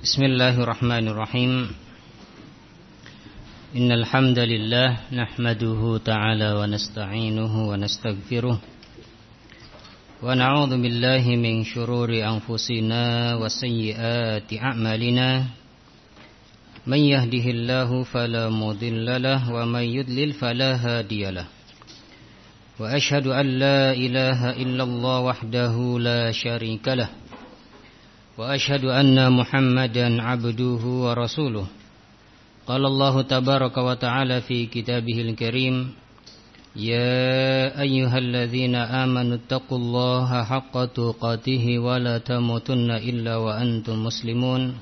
Bismillahirrahmanirrahim. Innal hamdalillah nahmaduhu ta'ala wa nasta'inuhu wa nastaghfiruh wa na'udzu billahi min shururi anfusina wa sayyiati a'malina. Man yahdihillahu fala mudilla lahu wa man yudlil fala hadiyalah. Wa ashhadu an la ilaha illallah wahdahu la syarika lah. Wa ashhadu anna Muhammadan abduhu wa rasuluh. Qala Allah tabaraka wa ta'ala fi kitabihil karim, ya ayyuhalladzina amanu taqullaha haqqa tuqatih wa la tamutunna illa wa antum muslimun.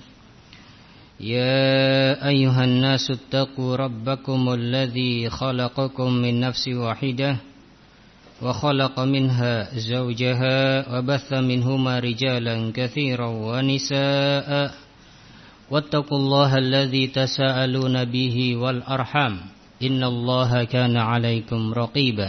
Ya ayyuhan nasu taqu rabbakumul ladzi khalaqakum min nafsin wahidah وخلق منها زوجها وبث منهما رجالا كثيرا ونساء واتقوا الله الذي تساءلون به والأرحام إن الله كان عليكم رقيبا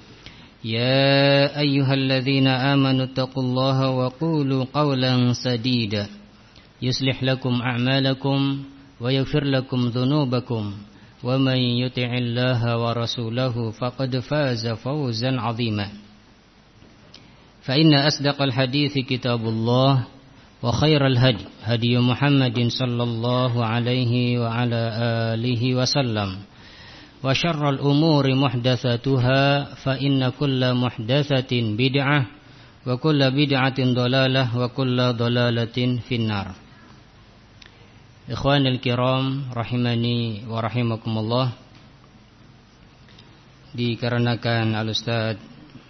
يا أيها الذين آمنوا اتقوا الله وقولوا قولا سديدا يصلح لكم أعمالكم ويغفر لكم ذنوبكم ومن يطع الله ورسوله فقد فاز فوزا عظيما فإن أصدق الحديث كتاب الله وخير الهدي هدي محمد صلى الله عليه وعلى آله وسلم وشر الأمور محدثاتها فإن كل محدثة بدعة وكل بدعة ضلالة وكل ضلالة في النار. Ikhwanil kiram rahimani wa rahimakumullah. Dikarenakan Al-Ustaz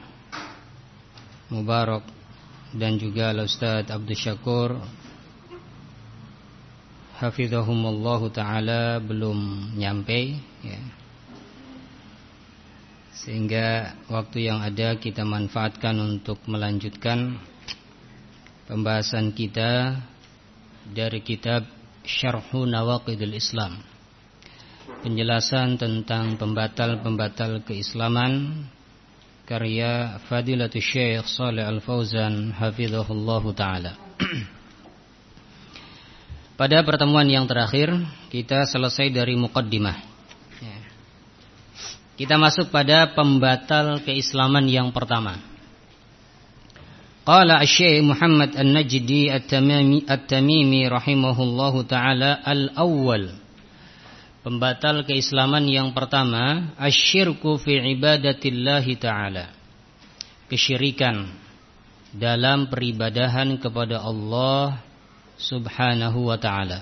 Mubarak dan juga Al-Ustaz Abdul Syakur hafizahumullahu ta'ala belum nyampe ya. Sehingga waktu yang ada kita manfaatkan untuk melanjutkan pembahasan kita dari kitab Syarhu Nawaqidil Islam, penjelasan tentang pembatal-pembatal keislaman, karya Fadilatul Syekh Shalih Al-Fauzan hafizahullahu ta'ala. Pada pertemuan yang terakhir kita selesai dari muqaddimah. Kita masuk pada pembatal keislaman yang pertama. Qala Asy-Syaikh Muhammad An-Najdi At-Tamimi rahimahullahu ta'ala, al-awwal, pembatal keislaman yang pertama, asyirku fi ibadatillahi ta'ala, kesyirikan dalam peribadahan kepada Allah subhanahu wa ta'ala.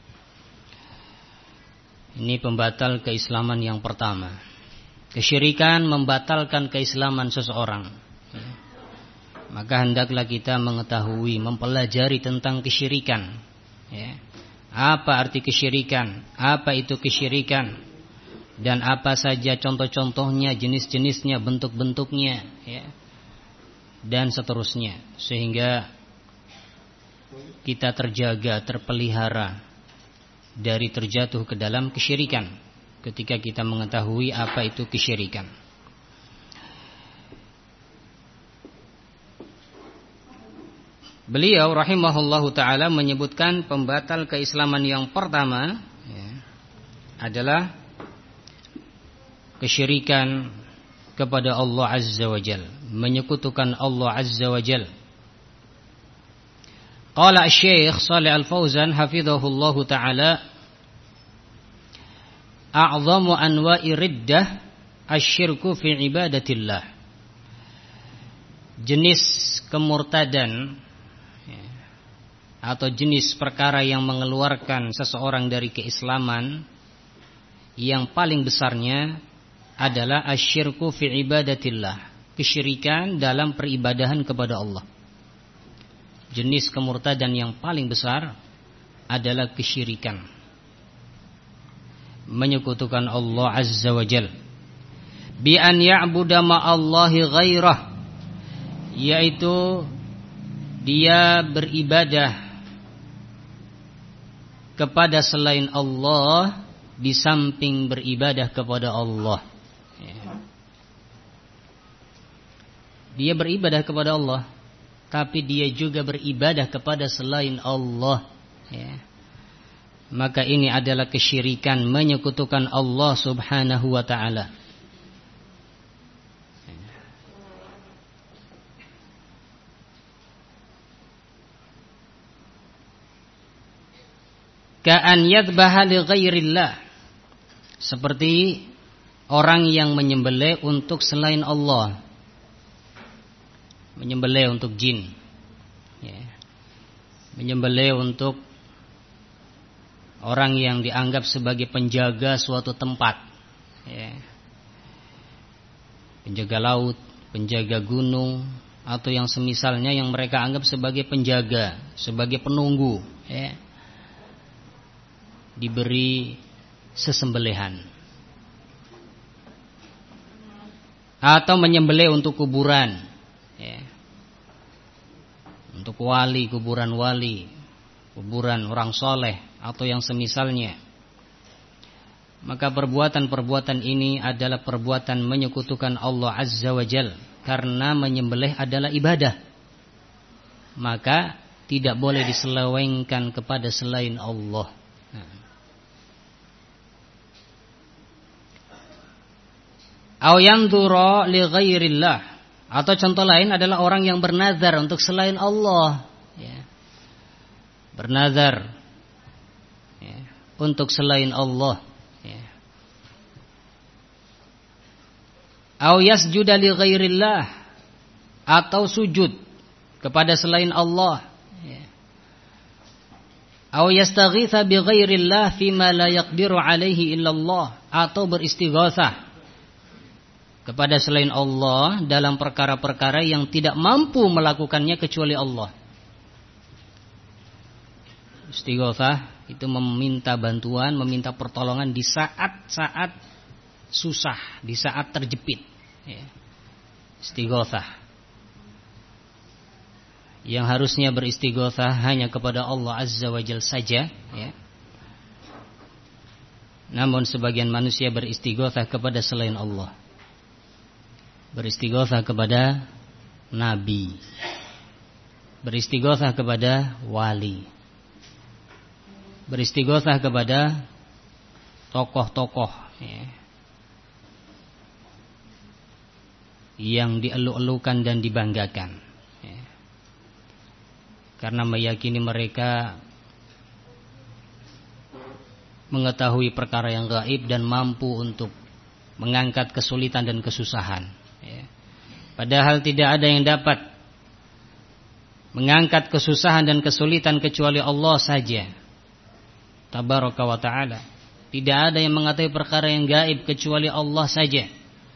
Ini pembatal keislaman yang pertama. Kesyirikan membatalkan keislaman seseorang. Maka hendaklah kita mengetahui, mempelajari tentang kesyirikan ya. Apa arti kesyirikan, apa itu kesyirikan, dan apa saja contoh-contohnya, jenis-jenisnya, bentuk-bentuknya ya. Dan seterusnya, sehingga kita terjaga, terpelihara dari terjatuh ke dalam kesyirikan ketika kita mengetahui apa itu kesyirikan. Beliau rahimahullahu ta'ala menyebutkan pembatal keislaman yang pertama ya, adalah kesyirikan kepada Allah Azza wa Jal, menyekutukan Allah Azza wa Jal. Qala Syekh Shalih Al-Fauzan hafizahullahu ta'ala, a'zamu anwa'i riddah asyirku fi ibadatillah. Jenis kemurtadan atau jenis perkara yang mengeluarkan seseorang dari keislaman yang paling besarnya adalah asyirku fi ibadatillah, kesyirikan dalam peribadahan kepada Allah. Jenis kemurtadan yang paling besar adalah kesyirikan, menyekutukan Allah Azza wa Jal, bi an ya'budu ma'allahi ghairah, yaitu dia beribadah kepada selain Allah di samping beribadah kepada Allah. Dia beribadah kepada Allah, tapi dia juga beribadah kepada selain Allah ya. maka ini adalah kesyirikan, menyekutukan Allah Subhanahu wa ta'ala. Ka'an yadbaha li ghairillah, seperti orang yang menyembelih untuk selain Allah, menyembelih untuk jin, menyembelih untuk orang yang dianggap sebagai penjaga suatu tempat, penjaga laut, penjaga gunung, atau yang semisalnya yang mereka anggap sebagai penjaga, sebagai penunggu, diberi sesembelihan. Atau menyembelih untuk kuburan, untuk wali, kuburan wali, kuburan orang soleh, atau yang semisalnya. Maka perbuatan-perbuatan ini adalah perbuatan menyekutukan Allah Azza wa Jal, karena menyembelih adalah ibadah. Maka tidak boleh diselewengkan kepada selain Allah. Au yanzura li ghairillah, atau contoh lain adalah orang yang bernazar untuk selain Allah, bernazar untuk selain Allah, au yasjuda li ghairillah, atau sujud kepada selain Allah, au yastaghitsa bi ghairillah fima la yaqdiru alaihi illallah, atau beristighatsah kepada selain Allah dalam perkara-perkara yang tidak mampu melakukannya kecuali Allah. Istighatsah itu meminta bantuan, meminta pertolongan di saat-saat susah, di saat terjepit. Istighatsah. Yang harusnya beristighatsah hanya kepada Allah Azza wa Jalla saja, namun sebagian manusia beristighatsah kepada selain Allah. Beristighatsah kepada nabi, beristighatsah kepada wali, beristighatsah kepada tokoh-tokoh yang dielu-elukan dan dibanggakan, karena meyakini mereka mengetahui perkara yang gaib dan mampu untuk mengangkat kesulitan dan kesusahan. Padahal tidak ada yang dapat mengangkat kesusahan dan kesulitan kecuali Allah saja, Tabaraka wa ta'ala. Tidak ada yang mengetahui perkara yang gaib kecuali Allah saja.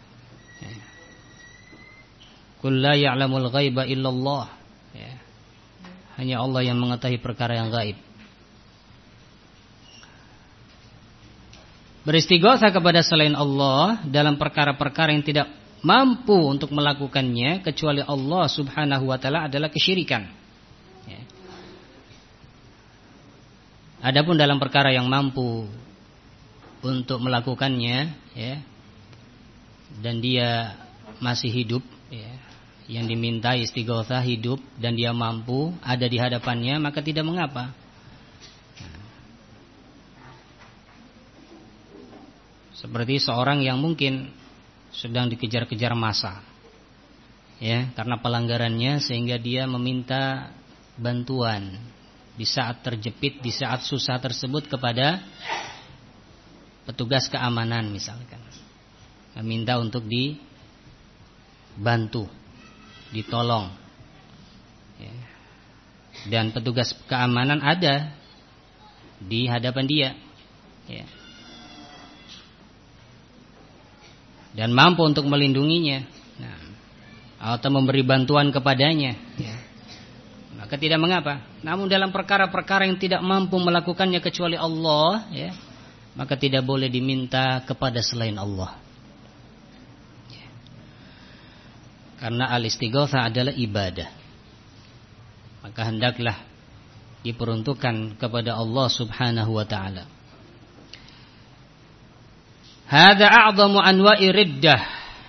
Qul la ya'lamul ghaiba illallah. Hanya Allah yang mengetahui perkara yang gaib. Beristighatsah kepada selain Allah dalam perkara-perkara yang tidak mampu untuk melakukannya kecuali Allah Subhanahu wa ta'ala adalah kesyirikan. Adapun dalam perkara yang mampu untuk melakukannya, dan dia masih hidup, yang diminta istighatsah hidup dan dia mampu ada di hadapannya, maka tidak mengapa. Seperti seorang yang mungkin sedang dikejar-kejar massa, karena pelanggarannya, sehingga dia meminta bantuan di saat terjepit, di saat susah tersebut kepada petugas keamanan misalkan, meminta untuk dibantu, ditolong, dan petugas keamanan ada di hadapan dia, dan mampu untuk melindunginya, atau memberi bantuan kepadanya, maka tidak mengapa. Namun dalam perkara-perkara yang tidak mampu melakukannya kecuali Allah, maka tidak boleh diminta kepada selain Allah, karena al-istighatsah adalah ibadah. Maka hendaklah diperuntukkan kepada Allah Subhanahu wa ta'ala. Hadza a'dhamu anwa'i riddah.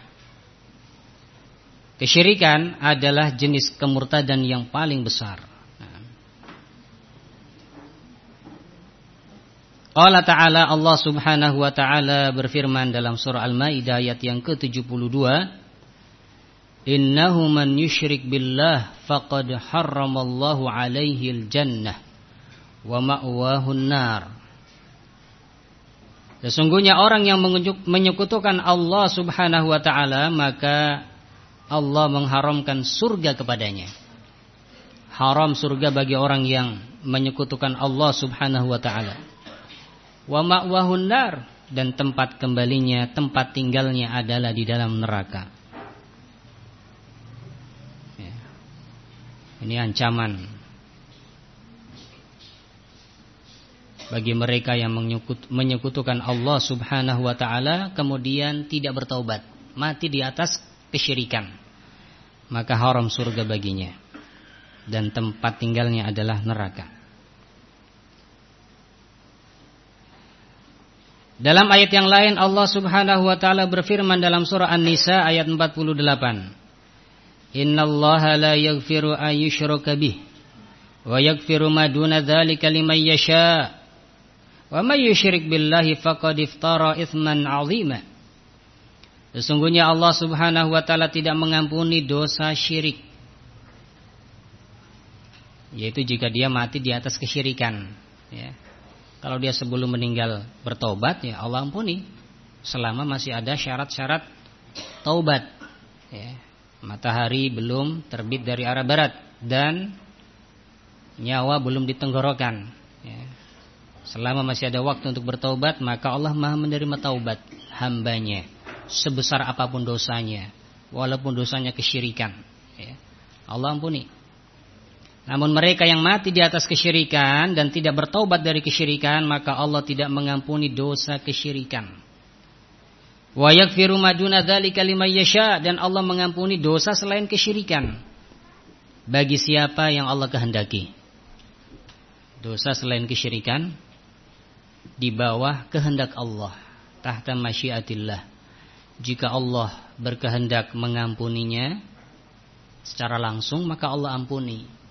Kesyirikan adalah jenis kemurtadan yang paling besar. Allah Ta'ala, Allah Subhanahu wa Ta'ala berfirman dalam surah Al-Maidah ayat yang ke-72, innahu man yusyrik billah faqad harramallahu alaihil jannah wa ma'wahun nar. Sesungguhnya orang yang menyekutukan Allah Subhanahu wa Ta'ala, maka Allah mengharamkan surga kepadanya. Haram surga bagi orang yang menyekutukan Allah Subhanahu wa Ta'ala. Wa ma'wahun nar, dan tempat kembalinya, tempat tinggalnya adalah di dalam neraka. Ya. Ini ancaman bagi mereka yang menyekutukan Allah Subhanahu wa Ta'ala kemudian tidak bertaubat, mati di atas kesyirikan, maka haram surga baginya dan tempat tinggalnya adalah neraka. Dalam ayat yang lain Allah Subhanahu wa Ta'ala berfirman dalam surah An-Nisa ayat 48, innallaha la yaghfiru an yushraka bih wa yaghfiru ma duna dzalika liman yasha wa may yusyrik billahi faqad iftara itsman 'azima. Sesungguhnya Allah Subhanahu wa Ta'ala tidak mengampuni dosa syirik, yaitu jika dia mati di atas kesyirikan, ya. Kalau dia sebelum meninggal bertobat, ya Allah ampuni, selama masih ada syarat-syarat taubat, ya. Matahari belum terbit dari arah barat dan nyawa belum di tenggorokan, ya. Selama masih ada waktu untuk bertaubat, maka Allah Maha menerima taubat hambanya, sebesar apapun dosanya, walaupun dosanya kesyirikan, ya. Allah ampuni. Namun mereka yang mati di atas kesyirikan dan tidak bertaubat dari kesyirikan, maka Allah tidak mengampuni dosa kesyirikan. Wa yaghfiru ma duna dzalika liman yasha, dan Allah mengampuni dosa selain kesyirikan bagi siapa yang Allah kehendaki. Dosa selain kesyirikan di bawah kehendak Allah, tahta masyiatillah. Jika Allah berkehendak mengampuninya secara langsung, maka Allah ampuni.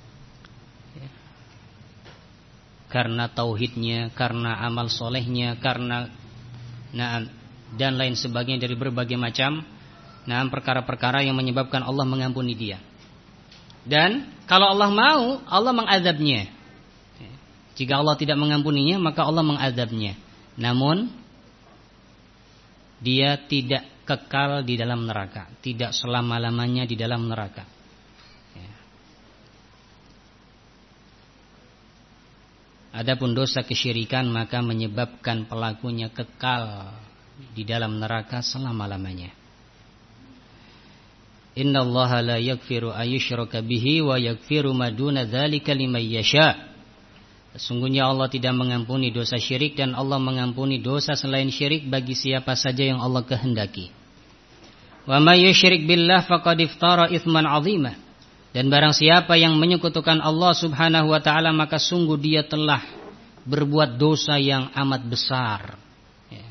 Karena tauhidnya, karena amal solehnya, karena dan lain sebagainya dari berbagai macam perkara-perkara yang menyebabkan Allah mengampuni dia. Dan kalau Allah mau, Allah mengazabnya. Jika Allah tidak mengampuninya, maka Allah mengazabnya. Namun dia tidak kekal di dalam neraka, tidak selama-lamanya di dalam neraka. Adapun dosa kesyirikan maka menyebabkan pelakunya kekal di dalam neraka selama-lamanya. Innallaha la yaghfiru ayyushraka bihi wa yaghfiru ma duna dzalika liman yasha. Sesungguhnya Allah tidak mengampuni dosa syirik dan Allah mengampuni dosa selain syirik bagi siapa saja yang Allah kehendaki. Wa may yusyrik billah faqad iftara itsman 'azima. Dan barang siapa yang menyekutukan Allah Subhanahu wa Ta'ala, maka sungguh dia telah berbuat dosa yang amat besar, ya.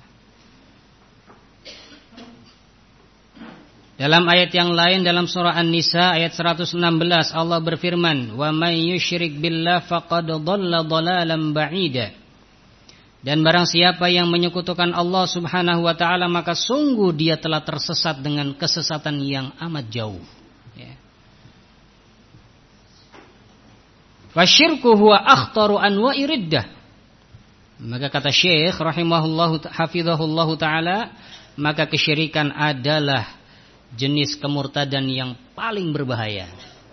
Dalam ayat yang lain dalam surah An-Nisa ayat 116 Allah berfirman, wa may yusyrik billah faqad dhalla dhalalan ba'ida. Dan barang siapa yang menyekutukan Allah Subhanahu wa Ta'ala, maka sungguh dia telah tersesat dengan kesesatan yang amat jauh, ya. Wasyirku huwa akhtaru anwa'i riddah. Maka kata Syekh rahimahullahu hafizahullahu taala, maka kesyirikan adalah jenis kemurtadan yang paling berbahaya.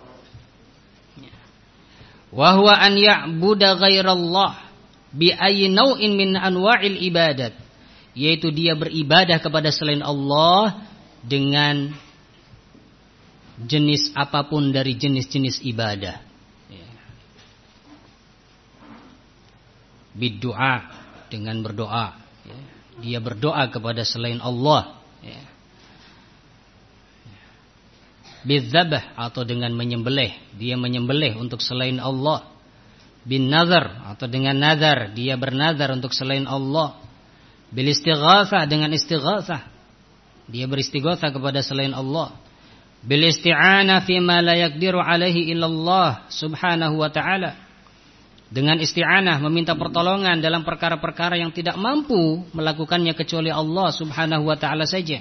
Wa huwa an ya'budu ghairallah bi ayyi naw'in min anwa'il ibadat, yaitu dia beribadah kepada selain Allah dengan jenis apapun dari jenis-jenis ibadah. Biddu'a, dengan berdoa, ya. Dia berdoa kepada selain Allah, ya. Bidzabh, atau dengan menyembelih, dia menyembelih untuk selain Allah. Bin nazar, atau dengan nazar, dia bernazar untuk selain Allah. Bil istighatsah, dengan istighatsah, dia beristighatsah kepada selain Allah. Bil isti'anah fi ma la yaqdiru alaihi illallah subhanahu wa ta'ala, dengan isti'anah, meminta pertolongan dalam perkara-perkara yang tidak mampu melakukannya kecuali Allah Subhanahu wa taala saja.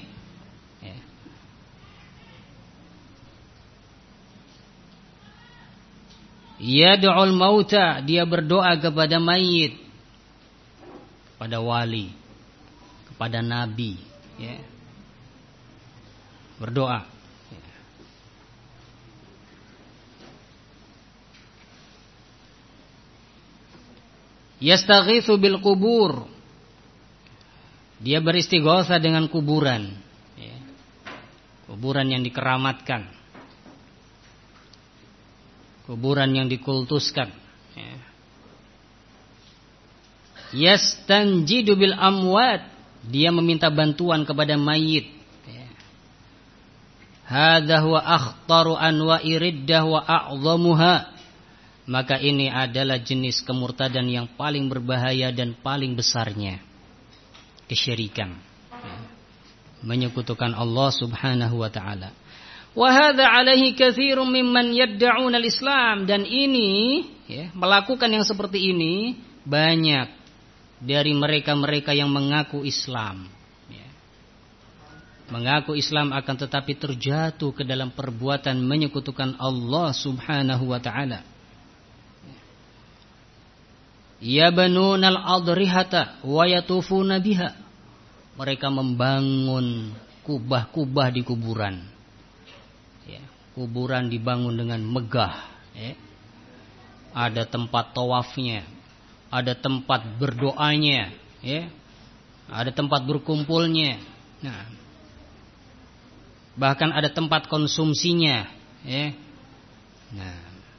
Yad'ul mauta, dia berdoa kepada mayit, kepada wali, kepada nabi, ya. Berdoa. Yastaghitsu bil qubur, dia beristighatsah dengan kuburan, ya. Kuburan yang dikeramatkan, kuburan yang dikultuskan, ya. Yastanjidu bil amwat, dia meminta bantuan kepada mayit, ya. Hadza huwa akhtaru anwa'i riddah wa a'zamuha, maka ini adalah jenis kemurtadan yang paling berbahaya dan paling besarnya, kesyirikan, ya. Menyekutukan Allah Subhanahu wa taala. Wa hadza alaihi katsirun mimman yad'un al-Islam, dan ini, ya, melakukan yang seperti ini banyak dari mereka-mereka yang mengaku Islam, ya. Mengaku Islam akan tetapi terjatuh ke dalam perbuatan menyekutukan Allah Subhanahu wa taala. Yabanunal adrihata wa yatufuna biha, mereka membangun kubah-kubah di kuburan, ya. Kuburan dibangun dengan megah, ya. Ada tempat tawafnya, ada tempat berdoanya, ya. Ada tempat berkumpulnya, nah, bahkan ada tempat konsumsinya, ya. Nah,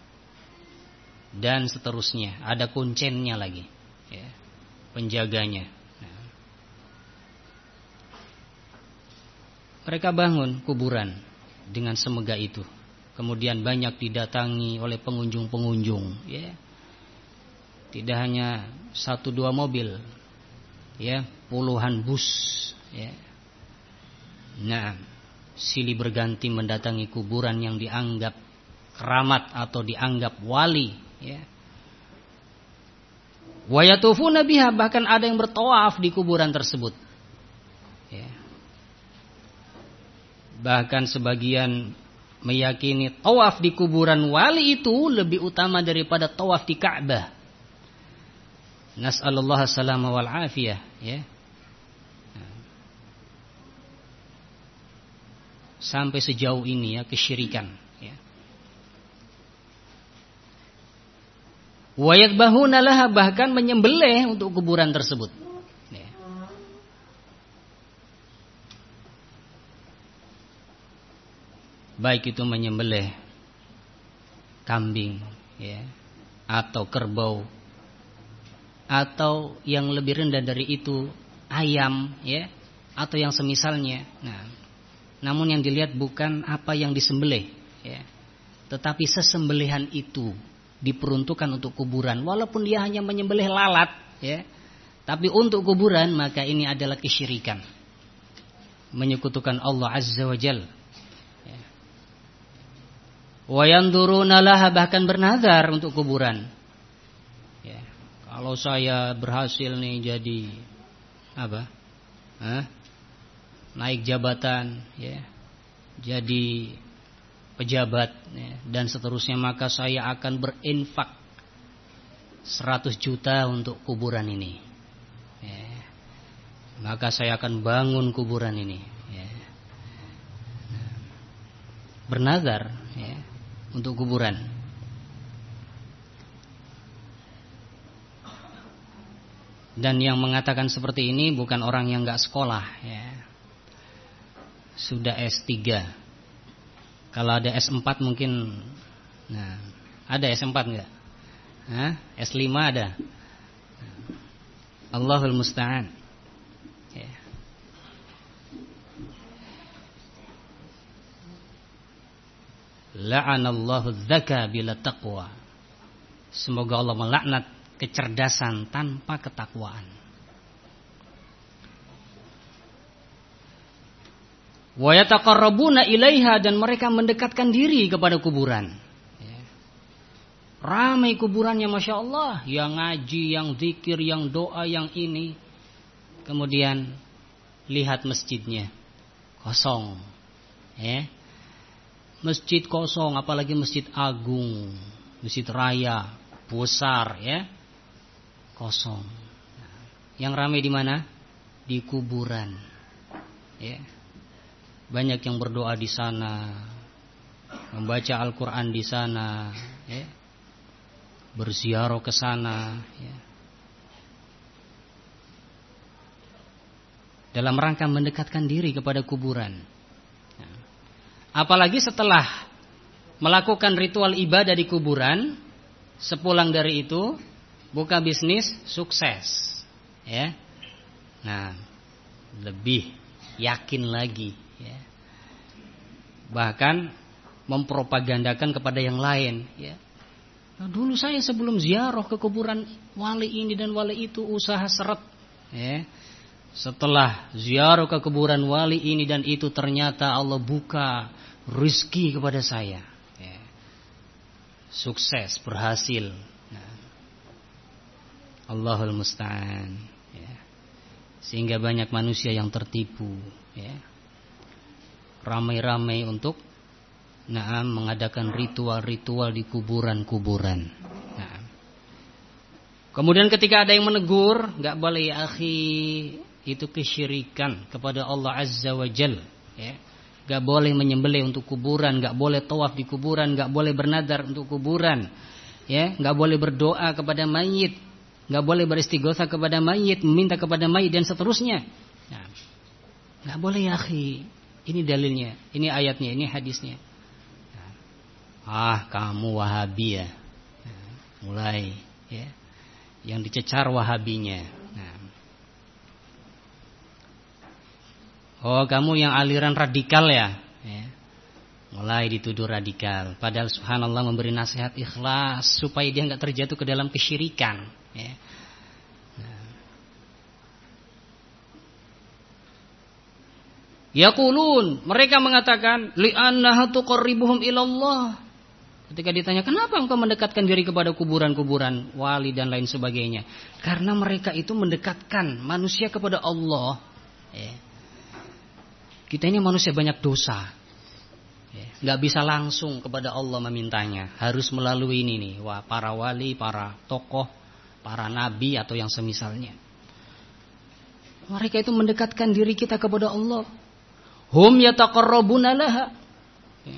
dan seterusnya, ada kuncennya lagi, ya, penjaganya. Nah, mereka bangun kuburan dengan semegah itu, kemudian banyak didatangi oleh pengunjung-pengunjung, ya. Tidak hanya 1-2 mobil, ya, puluhan bus, ya. Nah, silih berganti mendatangi kuburan yang dianggap keramat atau dianggap wali, ya. Wa yatufuna biha, bahkan ada yang bertawaf di kuburan tersebut, ya. Bahkan sebagian meyakini tawaf di kuburan wali itu lebih utama daripada tawaf di Ka'bah. Nas'alullah salama wal afiyah, ya. Sampai sejauh ini, ya, kesyirikan, ya. Wa yadbahuna laha, bahkan menyembelih untuk kuburan tersebut, ya. Baik itu menyembelih kambing, ya, atau kerbau, atau yang lebih rendah dari itu ayam, ya, atau yang semisalnya. Nah, namun yang dilihat bukan apa yang disembelih, ya, tetapi sesembelihan itu diperuntukkan untuk kuburan, walaupun dia hanya menyembelih lalat, ya, tapi untuk kuburan, maka ini adalah kesyirikan, menyekutukan Allah Azza wa Jalla, ya. Wa yanduruna laha, bahkan bernazar untuk kuburan, ya. Kalau saya berhasil nih jadi apa? Naik jabatan, ya, jadi pejabat, ya, dan seterusnya, maka saya akan berinfak 100 juta untuk kuburan ini, ya. Maka saya akan bangun kuburan ini, ya. Bernazar, ya, untuk kuburan. Dan yang mengatakan seperti ini bukan orang yang gak sekolah, ya, sudah S3. Kalau ada S4 mungkin, nah, ada S4 enggak? S5 ada. Allahul musta'an, ya. La'anallahu dzaka bila taqwa, semoga Allah melaknat kecerdasan tanpa ketakwaan. Wa yataqarrabuna ilaiha, dan mereka mendekatkan diri kepada kuburan, ya. Ramai kuburannya, Masya Allah. Yang ngaji, yang zikir, yang doa, yang ini. Kemudian lihat masjidnya kosong. Ya. Masjid kosong, apalagi masjid agung, masjid raya, besar, ya. Kosong. Yang ramai di mana? Di kuburan. Ya. Banyak yang berdoa di sana, membaca Al-Quran di sana, ya. Berziarah ke sana, ya. Dalam rangka mendekatkan diri kepada kuburan. Nah, apalagi setelah melakukan ritual ibadah di kuburan, sepulang dari itu buka bisnis sukses, ya. Nah, lebih yakin lagi, ya. Bahkan mempropagandakan kepada yang lain, ya. Nah, dulu saya sebelum ziarah ke kuburan wali ini dan wali itu usaha seret, ya. Setelah ziarah ke kuburan wali ini dan itu ternyata Allah buka rezeki kepada saya, ya. Sukses, berhasil. Nah, Allahul Musta'an, ya. Sehingga banyak manusia yang tertipu, ya. Ramai-ramai untuk mengadakan ritual-ritual di kuburan-kuburan. Nah, kemudian ketika ada yang menegur, nggak boleh ya akhi, itu kesyirikan kepada Allah Azza wa Jal, ya. Nggak boleh menyembelih untuk kuburan, nggak boleh tawaf di kuburan, nggak boleh bernadar untuk kuburan, ya. Nggak boleh berdoa kepada mayit, nggak boleh beristighotsah kepada mayit, meminta kepada mayit dan seterusnya. Nah, nggak boleh ya akhi. Ini dalilnya, ini ayatnya, ini hadisnya. Kamu Wahabi ya. Nah, mulai, ya. Yang dicecar Wahabinya. Nah. Kamu yang aliran radikal ya. Ya. Mulai dituduh radikal. Padahal subhanallah memberi nasihat ikhlas supaya dia enggak terjatuh ke dalam kesyirikan, ya. Nah. Yaqulun, mereka mengatakan li'annaha tuqarribuhum ilallah. Ketika ditanya, kenapa engkau mendekatkan diri kepada kuburan-kuburan wali dan lain sebagainya? Karena mereka itu mendekatkan manusia kepada Allah, ya. Kita ini manusia banyak dosa, ya. Gak bisa langsung kepada Allah memintanya, harus melalui ini nih, para wali, para tokoh, para nabi atau yang semisalnya. Mereka itu mendekatkan diri kita kepada Allah. Hum yataqarrabuna laha, ya.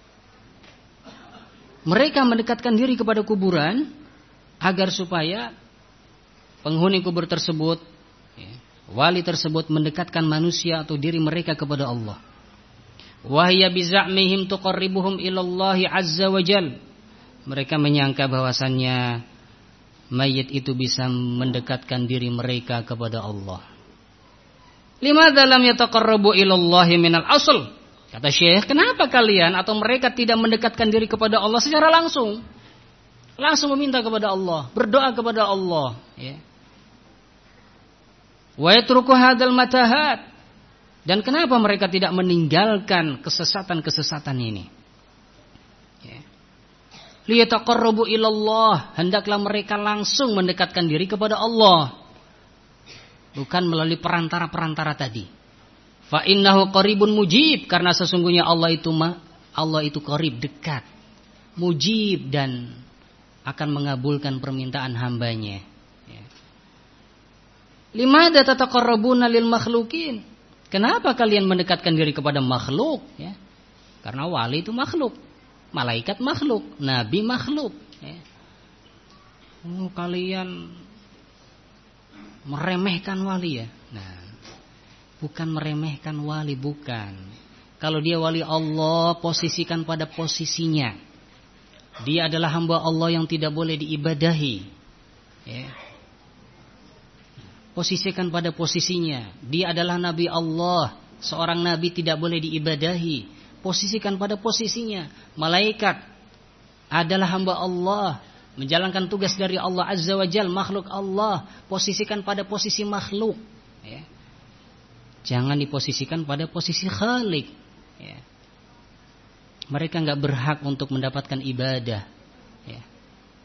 Mereka mendekatkan diri kepada kuburan agar supaya penghuni kubur tersebut, ya, wali tersebut mendekatkan manusia atau diri mereka kepada Allah. Wa hiya biz'amihim tuqarribuhum ilallahi azza wa jal. Mereka menyangka bahwasannya mayit itu bisa mendekatkan diri mereka kepada Allah. Limadza lam yataqarrabu ilallahi minal asl? Kata Syekh, kenapa kalian atau mereka tidak mendekatkan diri kepada Allah secara langsung? Langsung meminta kepada Allah, berdoa kepada Allah, ya. Wa yatruku hadzal matahat. Dan kenapa mereka tidak meninggalkan kesesatan-kesesatan ini? Ya. Liyataqarrabu ilallah, hendaklah mereka langsung mendekatkan diri kepada Allah, bukan melalui perantara-perantara tadi. Fa innahu qaribun mujib, karena sesungguhnya Allah itu qarib, dekat, mujib, dan akan mengabulkan permintaan hambanya. Ya. Limadza tataqarrabuna lil makhluqin? Kenapa kalian mendekatkan diri kepada makhluk? Ya. Karena wali itu makhluk, malaikat makhluk, nabi makhluk. Ya. Kalian meremehkan wali ya? Nah, bukan meremehkan wali, bukan. Kalau dia wali Allah, posisikan pada posisinya. Dia adalah hamba Allah yang tidak boleh diibadahi, ya. Posisikan pada posisinya. Dia adalah nabi Allah, seorang nabi tidak boleh diibadahi. Posisikan pada posisinya. Malaikat adalah hamba Allah, menjalankan tugas dari Allah Azza wa Jal, makhluk Allah. Posisikan pada posisi makhluk, ya. Jangan diposisikan pada posisi Khalik, ya. Mereka nggak berhak untuk mendapatkan ibadah, ya.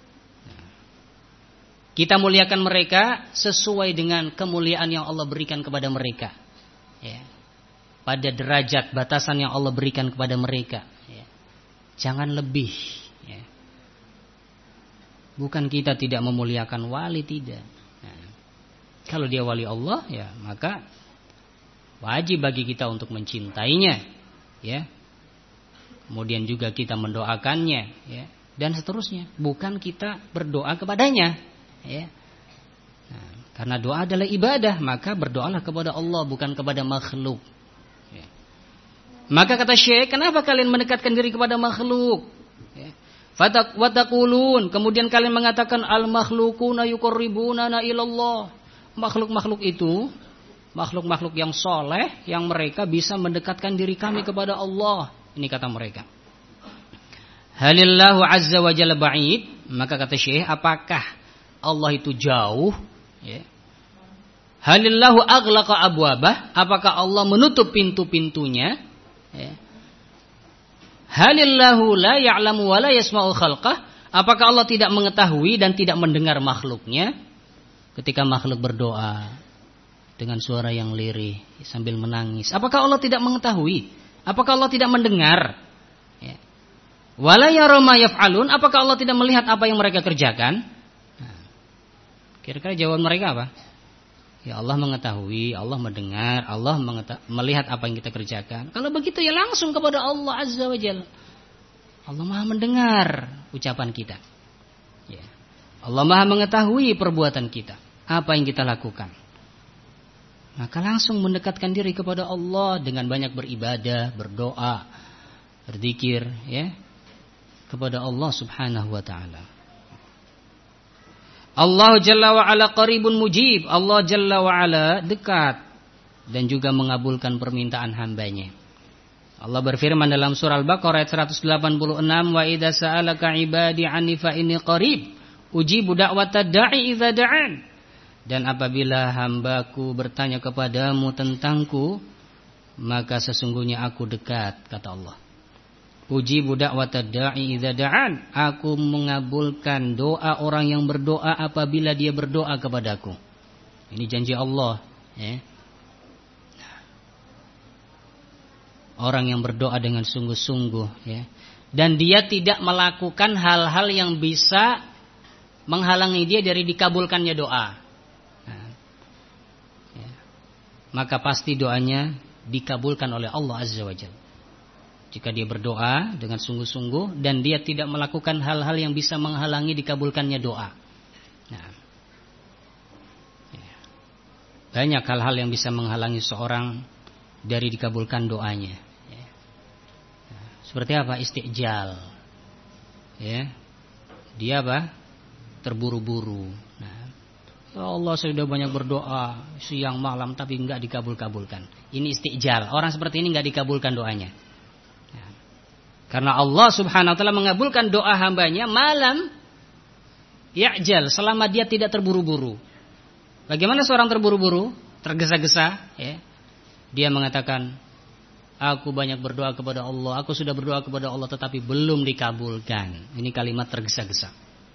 Kita muliakan mereka sesuai dengan kemuliaan yang Allah berikan kepada mereka. Ya. Pada derajat batasan yang Allah berikan kepada mereka. Ya. Jangan lebih. Ya. Bukan kita tidak memuliakan wali, tidak. Nah, kalau dia wali Allah, ya maka wajib bagi kita untuk mencintainya, ya. Kemudian juga kita mendoakannya, ya, dan seterusnya. Bukan kita berdoa kepadanya, ya. Nah, karena doa adalah ibadah, maka berdoalah kepada Allah, bukan kepada makhluk. Ya. Maka kata Syekh, kenapa kalian mendekatkan diri kepada makhluk? Ya. Wataqulun, kemudian kalian mengatakan al-makhluquna yuqarribuna ilallah. Makhluk-makhluk itu, makhluk-makhluk yang soleh, yang mereka bisa mendekatkan diri kami kepada Allah. Ini kata mereka. Halillahu azza wa jalla ba'id, maka kata Syekh, apakah Allah itu jauh? Ya. Halillahu aghlaqa abwabah, apakah Allah menutup pintu-pintunya? Ya. Halillahu la ya'lamu wa la yasma'u khalqah, apakah Allah tidak mengetahui dan tidak mendengar makhluknya? Ketika makhluk berdoa dengan suara yang lirih sambil menangis, apakah Allah tidak mengetahui? Apakah Allah tidak mendengar? Ya. Wala yara ma yaf'alun, apakah Allah tidak melihat apa yang mereka kerjakan? Nah, kira-kira jawaban mereka apa? Ya, Allah mengetahui, Allah mendengar, Allah melihat apa yang kita kerjakan. Kalau begitu ya langsung kepada Allah Azza wa Jalla. Allah Maha mendengar ucapan kita. Ya. Allah Maha mengetahui perbuatan kita, apa yang kita lakukan. Maka langsung mendekatkan diri kepada Allah dengan banyak beribadah, berdoa, berzikir, ya, kepada Allah Subhanahu wa taala. Allah Jalla wa Ala qaribun mujib. Allah Jalla wa Ala dekat dan juga mengabulkan permintaan hambanya. Allah berfirman dalam surah Al-Baqarah ayat 186, wa idza sa'alaka ibadi anni fa inni qarib ujibu da'watad da'i idza da'an. Dan apabila hambaku bertanya kepadamu tentangku, maka sesungguhnya aku dekat, kata Allah. Ujibu da'watad da'i idza da'an, aku mengabulkan doa orang yang berdoa apabila dia berdoa kepadaku. Ini janji Allah, ya. Orang yang berdoa dengan sungguh-sungguh, ya. Dan dia tidak melakukan hal-hal yang bisa menghalangi dia dari dikabulkannya doa. Nah, ya. Maka pasti doanya dikabulkan oleh Allah Azza wa Jalla. Jika dia berdoa dengan sungguh-sungguh dan dia tidak melakukan hal-hal yang bisa menghalangi dikabulkannya doa. Nah, ya. Banyak hal-hal yang bisa menghalangi seorang dari dikabulkan doanya. Ya. Nah, seperti apa? Istiqjal. Ya. Dia apa? Terburu-buru. Nah, ya Allah, saya sudah banyak berdoa siang malam tapi enggak dikabul-kabulkan. Ini istiqjal. Orang seperti ini enggak dikabulkan doanya. Karena Allah Subhanahu wa taala mengabulkan doa hambanya malam ya'jal, selama dia tidak terburu-buru. Bagaimana seorang terburu-buru, tergesa-gesa, ya? Dia mengatakan, aku banyak berdoa kepada Allah, aku sudah berdoa kepada Allah tetapi belum dikabulkan. Ini kalimat tergesa-gesa.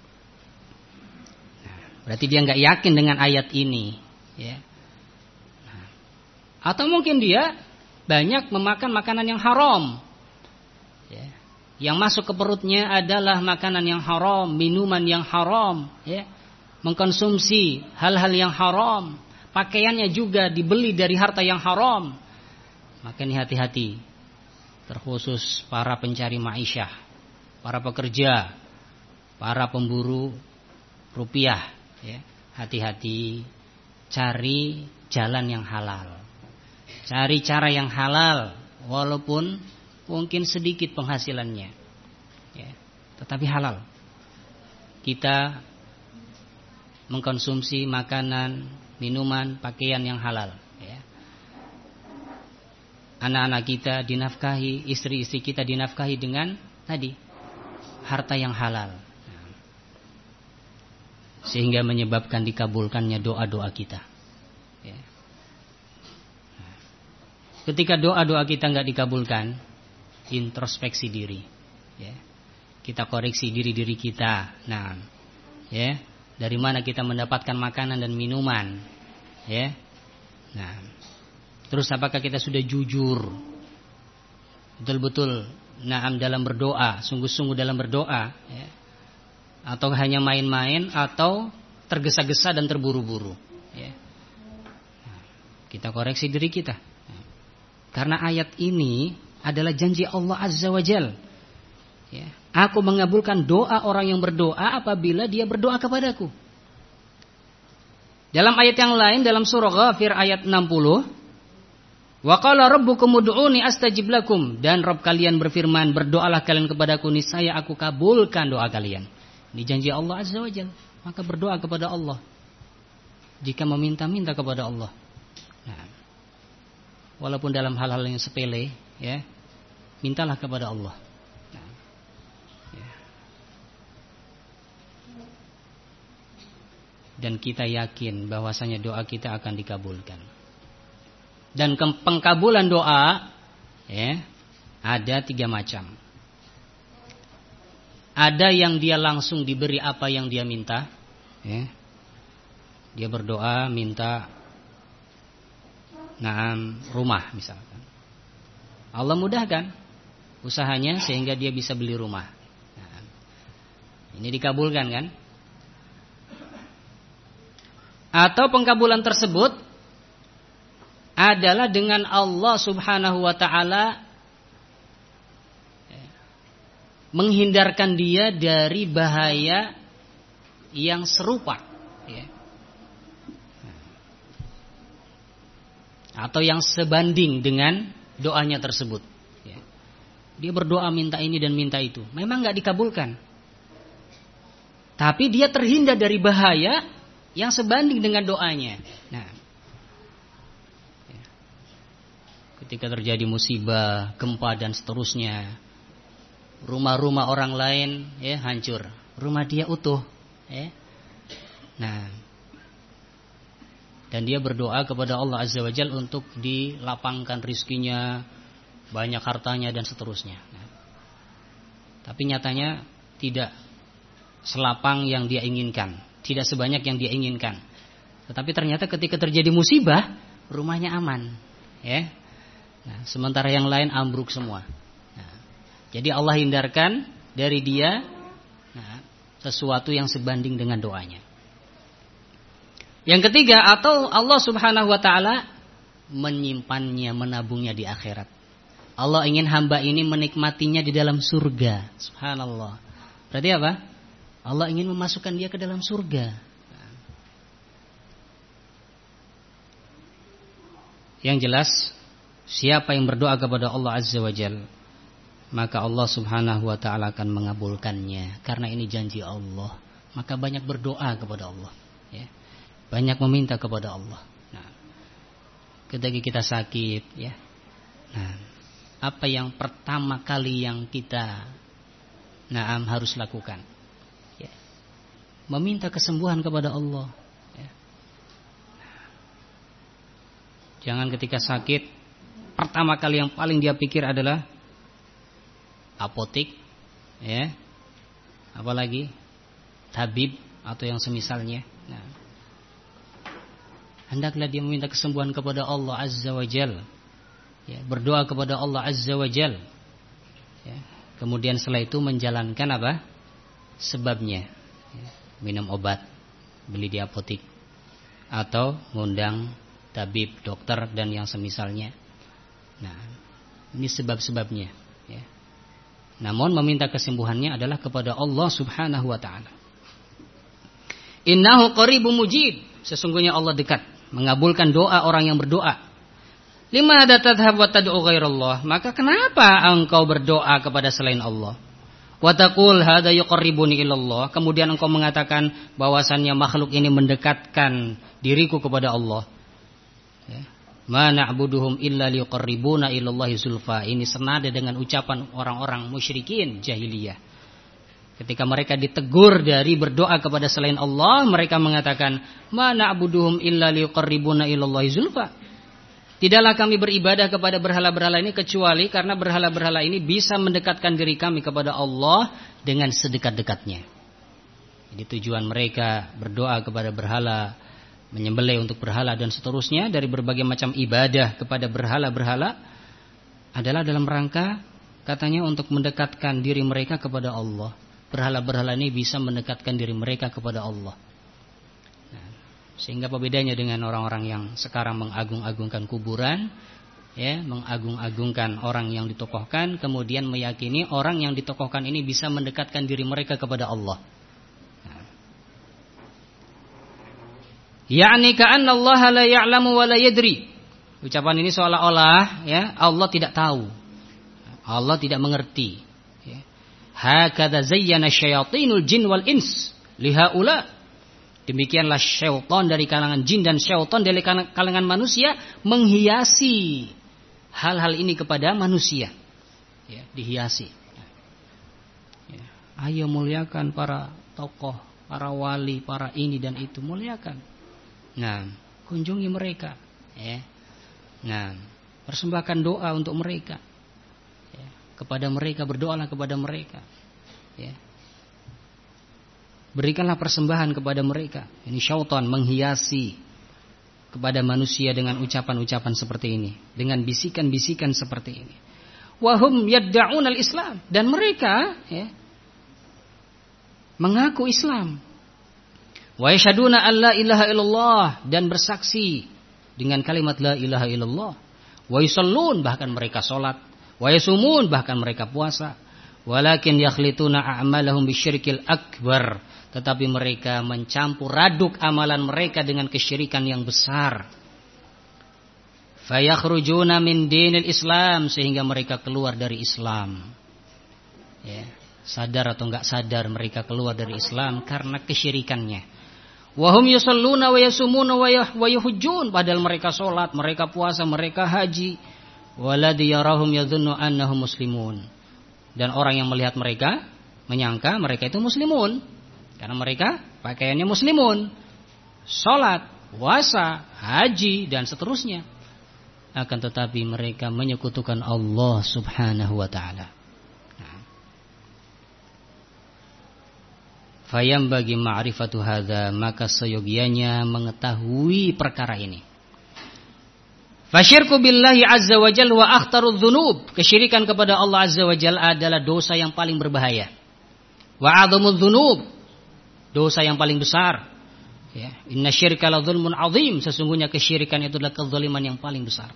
Nah, berarti dia enggak yakin dengan ayat ini, ya. Nah, atau mungkin dia banyak memakan makanan yang haram. Ya. Yang masuk ke perutnya adalah makanan yang haram, minuman yang haram, ya. Mengkonsumsi hal-hal yang haram, pakaiannya juga dibeli dari harta yang haram. Maka ini hati-hati, terkhusus para pencari ma'isyah, para pekerja, para pemburu rupiah, ya. Hati-hati, cari jalan yang halal, cari cara yang halal, walaupun mungkin sedikit penghasilannya, ya, tetapi halal. Kita mengkonsumsi makanan, minuman, pakaian yang halal, ya. Anak-anak kita dinafkahi, istri-istri kita dinafkahi dengan tadi harta yang halal, sehingga menyebabkan dikabulkannya doa-doa kita, ya. Ketika doa-doa kita nggak dikabulkan, introspeksi diri, ya. Kita koreksi diri-diri kita. Nah, ya. Dari mana kita mendapatkan makanan dan minuman, ya. Nah, terus apakah kita sudah jujur, betul-betul naam dalam berdoa, sungguh-sungguh dalam berdoa, ya? Atau hanya main-main, atau tergesa-gesa dan terburu-buru, ya. Nah, kita koreksi diri kita, karena ayat ini adalah janji Allah Azza wa Jalla, ya. Aku mengabulkan doa orang yang berdoa apabila dia berdoa kepadaku. Dalam ayat yang lain, dalam surah Ghafir ayat 60, wa qala rabbukum ud'uni astajib lakum, dan Rabb kalian berfirman, berdoalah kalian kepadaku, niscaya aku kabulkan doa kalian. Ini janji Allah Azza wa Jalla. Maka berdoa kepada Allah jika meminta-minta kepada Allah. Nah, walaupun dalam hal-hal yang sepele, ya, mintalah kepada Allah. Dan kita yakin bahwasanya doa kita akan dikabulkan. Dan pengkabulan doa, ya, ada 3 macam. Ada yang dia langsung diberi apa yang dia minta, ya. Dia berdoa minta rumah misalkan. Allah mudahkan usahanya sehingga dia bisa beli rumah. Nah, ini dikabulkan kan? Atau pengkabulan tersebut adalah dengan Allah Subhanahu wa ta'ala menghindarkan dia dari bahaya yang serupa, ya. Atau yang sebanding dengan doanya tersebut, ya. Dia berdoa minta ini dan minta itu, memang gak dikabulkan, tapi dia terhindar dari bahaya yang sebanding dengan doanya. Nah, ketika terjadi musibah, gempa dan seterusnya, rumah-rumah orang lain, ya, hancur, rumah dia utuh, ya. Nah, dan dia berdoa kepada Allah Azza wa Jalla untuk dilapangkan rizkinya, banyak hartanya dan seterusnya. Nah, tapi nyatanya tidak selapang yang dia inginkan, tidak sebanyak yang dia inginkan. Tetapi ternyata ketika terjadi musibah, rumahnya aman, ya. Nah, sementara yang lain ambruk semua. Nah, jadi Allah hindarkan dari dia, nah, sesuatu yang sebanding dengan doanya. Yang ketiga, atau Allah Subhanahu wa ta'ala menyimpannya, menabungnya di akhirat. Allah ingin hamba ini menikmatinya di dalam surga. Subhanallah. Berarti apa? Allah ingin memasukkan dia ke dalam surga. Yang jelas, siapa yang berdoa kepada Allah Azza wa Jalla, maka Allah Subhanahu wa ta'ala akan mengabulkannya. Karena ini janji Allah, maka banyak berdoa kepada Allah, ya. Banyak meminta kepada Allah. Nah, ketika kita sakit, ya, nah, apa yang pertama kali yang kita harus lakukan? Ya, meminta kesembuhan kepada Allah, ya. Jangan ketika sakit, pertama kali yang paling dia pikir adalah apotik, ya, apalagi tabib atau yang semisalnya. Nah, hendaklah dia meminta kesembuhan kepada Allah Azza wa Jalla, ya, berdoa kepada Allah Azza wa Jalla, ya. Kemudian setelah itu menjalankan apa? Sebabnya, ya, minum obat, beli di apotik, atau mengundang tabib, dokter dan yang semisalnya. Nah, ini sebab-sebabnya, ya. Namun meminta kesembuhannya adalah kepada Allah Subhanahu wa ta'ala. Innahu qaribun mujib. Sesungguhnya Allah dekat mengabulkan doa orang yang berdoa. Lima tadhhab wa tad'u ghairallah. Maka kenapa engkau berdoa kepada selain Allah? Wa taqul hadza yuqarribuni ilallah. Kemudian engkau mengatakan bahwasannya makhluk ini mendekatkan diriku kepada Allah. Ya. Ma na'buduhum illa liqarribuna ilallahi zulfa. Ini senada dengan ucapan orang-orang musyrikin jahiliyah. Ketika mereka ditegur dari berdoa kepada selain Allah, mereka mengatakan, ma na'buduhum illa liqarribuna ilallahi zulfa. Tidaklah kami beribadah kepada berhala-berhala ini kecuali karena berhala-berhala ini bisa mendekatkan diri kami kepada Allah dengan sedekat-dekatnya. Jadi tujuan mereka berdoa kepada berhala, menyembelih untuk berhala dan seterusnya dari berbagai macam ibadah kepada berhala-berhala adalah dalam rangka katanya untuk mendekatkan diri mereka kepada Allah. Berhala-berhala ini bisa mendekatkan diri mereka kepada Allah. Sehingga apa bedanya dengan orang-orang yang sekarang mengagung-agungkan kuburan, ya, mengagung-agungkan orang yang ditokohkan, kemudian meyakini orang yang ditokohkan ini bisa mendekatkan diri mereka kepada Allah. Ya'ni ka'anna Allah la ya'lamu wa la yadri. Ucapan ini seolah-olah ya Allah tidak tahu, Allah tidak mengerti. Ya. Hakadza zayyana syayatinul jin wal ins lihaula. Demikianlah syaitan dari kalangan jin dan syaitan dari kalangan manusia menghiasi hal-hal ini kepada manusia. Ya, dihiasi. Ya. Ayo muliakan para tokoh, para wali, para ini dan itu, muliakan. Nah, kunjungi mereka. Ya. Nah, persembahkan doa untuk mereka. Ya. Kepada mereka, berdoalah kepada mereka. Ya. Berikanlah persembahan kepada mereka. Ini syaitan menghiasi kepada manusia dengan ucapan-ucapan seperti ini, dengan bisikan-bisikan seperti ini. Wahum yadda'un al-Islam, dan mereka ya, mengaku Islam. Wa yashhaduna an la ilaha illallah, dan bersaksi dengan kalimat la ilaha illallah. Wa yusallun, bahkan mereka salat. Wa yasumun, bahkan mereka puasa. Walakin yakhlituna a'malahum bisyirkil akbar, tetapi mereka mencampur aduk amalan mereka dengan kesyirikan yang besar. Fayakhrujuna min dinil Islam, sehingga mereka keluar dari Islam. Ya, sadar atau enggak sadar mereka keluar dari Islam karena kesyirikannya. Wahum yusalluna wa yasumuna wa yuhujjun, padahal mereka salat, mereka puasa, mereka haji. Waladhi yarahum yadhunnu annahum muslimun. Dan orang yang melihat mereka menyangka mereka itu muslimun. Karena mereka pakaiannya muslimun, sholat, puasa, haji dan seterusnya. Akan tetapi mereka menyekutukan Allah subhanahu wa ta'ala. Fayam bagi ma'rifatu hadza, maka seyogianya mengetahui perkara ini. Fasyirku billahi azza wa jalla wa akhtarudz dzunub. Kesyirikan kepada Allah azza wa jalla adalah dosa yang paling berbahaya. Wa a'dzamudz dzunub, dosa yang paling besar. Ya, inna syirka la dzulmun adzim, sesungguhnya kesyirikan itu adalah kezaliman yang paling besar.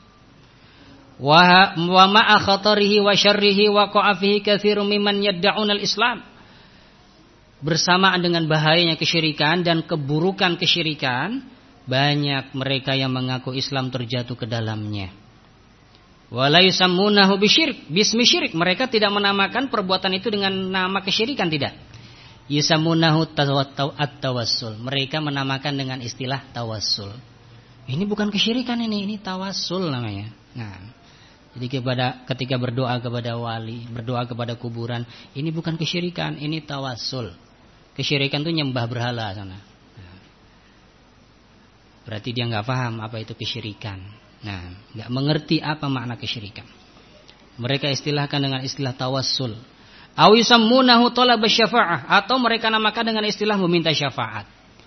Wa ma'a khatarihi wa syarrihi wa qa'afihi katsirun mimman yad'un al-Islam. Bersamaan dengan bahayanya kesyirikan dan keburukan kesyirikan, banyak mereka yang mengaku Islam terjatuh ke dalamnya. Wa la yusammunahu bisyirk, bismi syirik. Mereka tidak menamakan perbuatan itu dengan nama kesyirikan, tidak. Yusammunahu at-tawassul. Mereka menamakan dengan istilah tawassul. Ini bukan kesyirikan ini tawassul namanya. Nah, jadi ketika berdoa kepada wali, berdoa kepada kuburan, ini bukan kesyirikan, ini tawassul. Kesyirikan itu nyembah berhala sana. Nah, berarti dia nggak paham apa itu kesyirikan. Nah, nggak mengerti apa makna kesyirikan. Mereka istilahkan dengan istilah tawassul. Aw yusammunahu talab syafa'ah, atau mereka namakan dengan istilah meminta syafaat.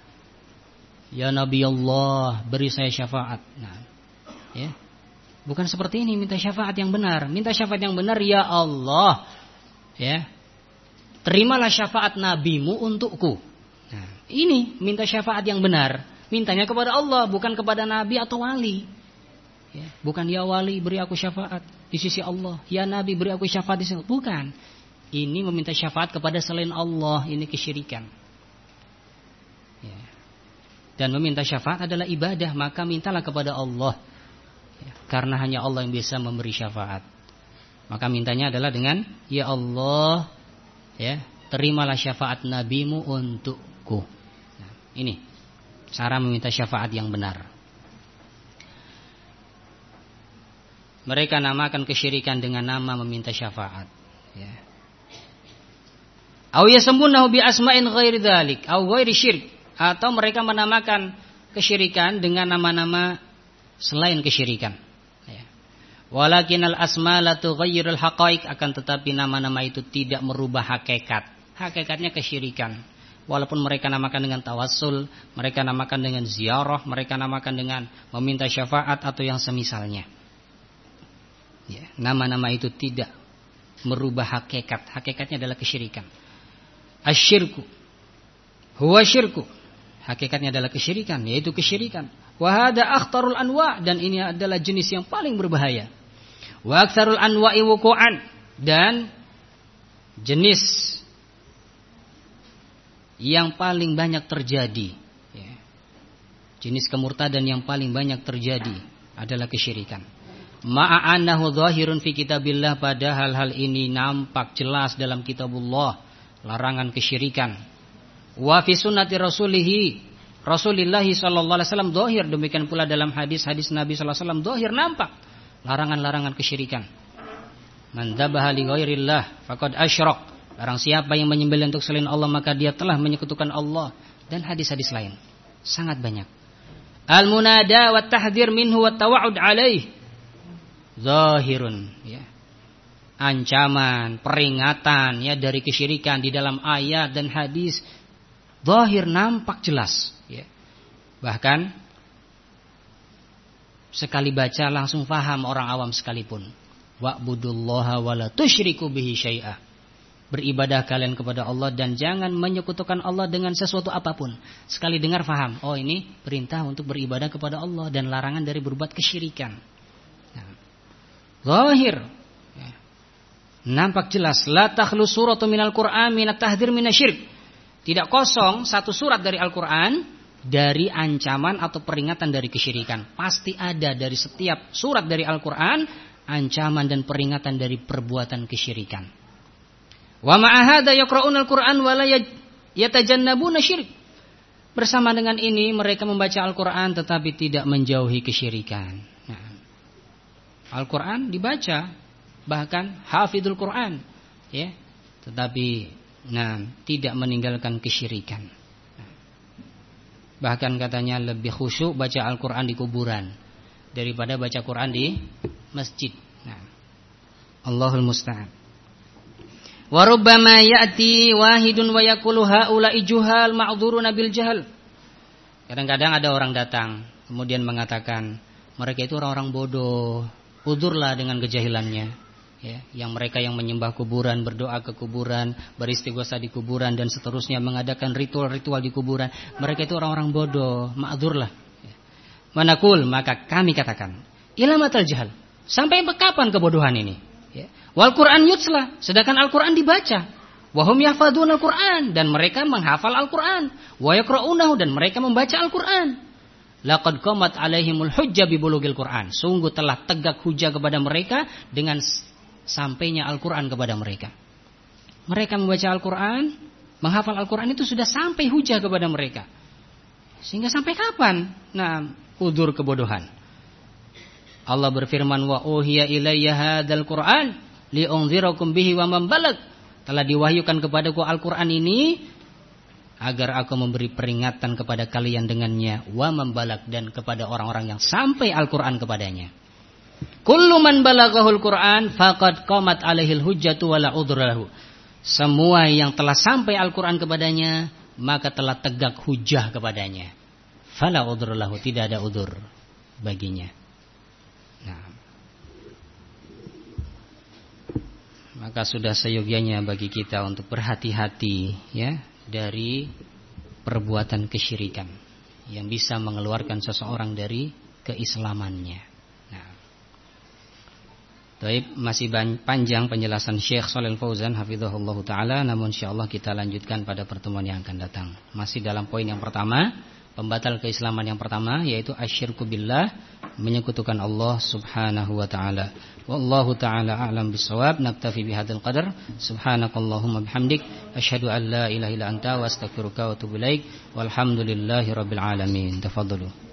Ya Nabi Allah, beri saya syafaat. Nah, ya. Bukan seperti ini minta syafaat yang benar. Minta syafaat yang benar, ya Allah, ya. Terimalah syafaat nabimu untukku. Nah, ini minta syafaat yang benar. Mintanya kepada Allah, bukan kepada nabi atau wali. Ya, bukan ya wali beri aku syafaat di sisi Allah, ya nabi beri aku syafaat di sisi Allah. Bukan. Ini meminta syafaat kepada selain Allah, ini kesyirikan. Ya. Dan meminta syafaat adalah ibadah, maka mintalah kepada Allah. Ya, karena hanya Allah yang bisa memberi syafaat. Maka mintanya adalah dengan ya Allah, ya, terimalah syafaat nabimu untukku. Nah, ini cara meminta syafaat yang benar. Mereka namakan kesyirikan dengan nama meminta syafaat. Ya. Aw yasammunahu bi asma'in ghairi dzalik aw ghairi syirk, atau mereka menamakan kesyirikan dengan nama-nama selain kesyirikan. Ya. Walakinal asma la tughayyirul haqaiq, akan tetapi nama-nama itu tidak merubah hakikat. Hakikatnya kesyirikan. walaupun mereka namakan dengan tawassul, mereka namakan dengan ziarah, mereka namakan dengan meminta syafaat atau yang semisalnya. Ya, nama-nama itu tidak merubah hakikat. Hakikatnya adalah kesyirikan. Asyirku huwa syirku. Hakikatnya adalah kesyirikan, yaitu kesyirikan. Wa hada akhtarul anwa', dan ini adalah jenis yang paling berbahaya. Wa aktsarul anwa'i wuqu'an, dan jenis yang paling banyak terjadi, ya, jenis kemurtadan yang paling banyak terjadi adalah kesyirikan. Ma'annahu zahirun fi kitabillah, padahal hal ini nampak jelas dalam kitabullah, larangan kesyirikan. Wa fi sunnati Rasulillah sallallahu alaihi wasallam zahir, demikian pula dalam hadis-hadis Nabi sallallahu alaihi wasallam zahir, nampak larangan-larangan kesyirikan. Man dzabaha li ghairillah faqad asyrak, barang siapa yang menyembelih untuk selain Allah maka dia telah menyekutukan Allah, dan hadis-hadis lain sangat banyak. Al munada wat tahdhir minhu wat tawa'ud alaih zahirun, ya, ancaman, peringatan, ya, dari kesyirikan di dalam ayat dan hadis zahir, nampak jelas, ya. Bahkan sekali baca langsung faham orang awam sekalipun. Wa'budullaha wa la tusyriku bihi syai'a. Beribadah kalian kepada Allah dan jangan menyekutukan Allah dengan sesuatu apapun. Sekali dengar faham, oh ini perintah untuk beribadah kepada Allah dan larangan dari berbuat kesyirikan. Nah, zahir, ya, nampak jelas. La takhlu suratu minal Qur'an minat tahdhir minasyirk. Tidak kosong satu surat dari Al-Quran dari ancaman atau peringatan dari kesyirikan. Pasti ada dari setiap surat dari Al-Quran ancaman dan peringatan dari perbuatan kesyirikan. Wa ma'ahada yaqra'una al-Qur'an wa la yatajannabuna syirk. Bersama dengan ini mereka membaca Al-Quran tetapi tidak menjauhi kesyirikan. Nah, Al-Quran dibaca, bahkan hafidul Quran, ya, tetapi tidak meninggalkan kesyirikan. Bahkan katanya lebih khusyuk baca Al-Quran di kuburan daripada baca Quran di masjid. Allahul musta'an. Wa rubbama ya'ti wahidun wa yaqulu haula'i juhal ma'dzuruna bil jahl. Kadang-kadang ada orang datang kemudian mengatakan mereka itu orang-orang bodoh, udurlah dengan kejahilannya, ya, yang mereka yang menyembah kuburan, berdoa ke kuburan, beristighosa di kuburan dan seterusnya, mengadakan ritual-ritual di kuburan, mereka itu orang-orang bodoh, ma'dzurlah. Manakul, maka kami katakan, ilamatal jahal, sampai kapan kebodohan ini? Ya. Wal Quran yutsla, sedangkan Al-Quran dibaca. Wahum yahfadzuna Al-Quran, dan mereka menghafal Al-Quran. Wa yaqra'unahu, dan mereka membaca Al-Quran. Laqad qamat alaihimul hujjah bi bulughil Quran. Sungguh telah tegak hujah kepada mereka dengan sampainya Al-Quran kepada mereka. Mereka membaca Al-Quran, menghafal Al-Quran itu sudah sampai hujah kepada mereka. Sehingga sampai kapan? Nah, udzur kebodohan. Allah berfirman, wa uhiya ilayya hadzal Qur'an li'unzirakum bihi wa man balag. Telah diwahyukan kepadaku Al-Quran ini agar aku memberi peringatan kepada kalian dengannya, wa man balag, dan kepada orang-orang yang sampai Al-Quran kepadanya. Kullu man balaghahul Qur'an faqad qamat alaihil hujjatu wala udhrahu. Semua yang telah sampai Al-Quran kepadanya maka telah tegak hujah kepadanya. Fala udhrahu, tidak ada udzur baginya. Nah, maka sudah seyogyanya bagi kita untuk berhati-hati, ya, dari perbuatan kesyirikan yang bisa mengeluarkan seseorang dari keislamannya. Baik, masih panjang penjelasan Syekh Shalih Fauzan hafizahullah taala, namun insyaallah kita lanjutkan pada pertemuan yang akan datang. Masih dalam poin yang pertama, pembatal keislaman yang pertama, yaitu asyirku billah, menyekutukan Allah Subhanahu wa taala. Wallahu taala a'lam bissawab. Naktafi bihadzal qadar. Subhanakallahumma bihamdik asyhadu an la ilaha illa anta wa astaghfiruka wa atubu ilaik. Walhamdulillahirabbil alamin. Tafadhalu.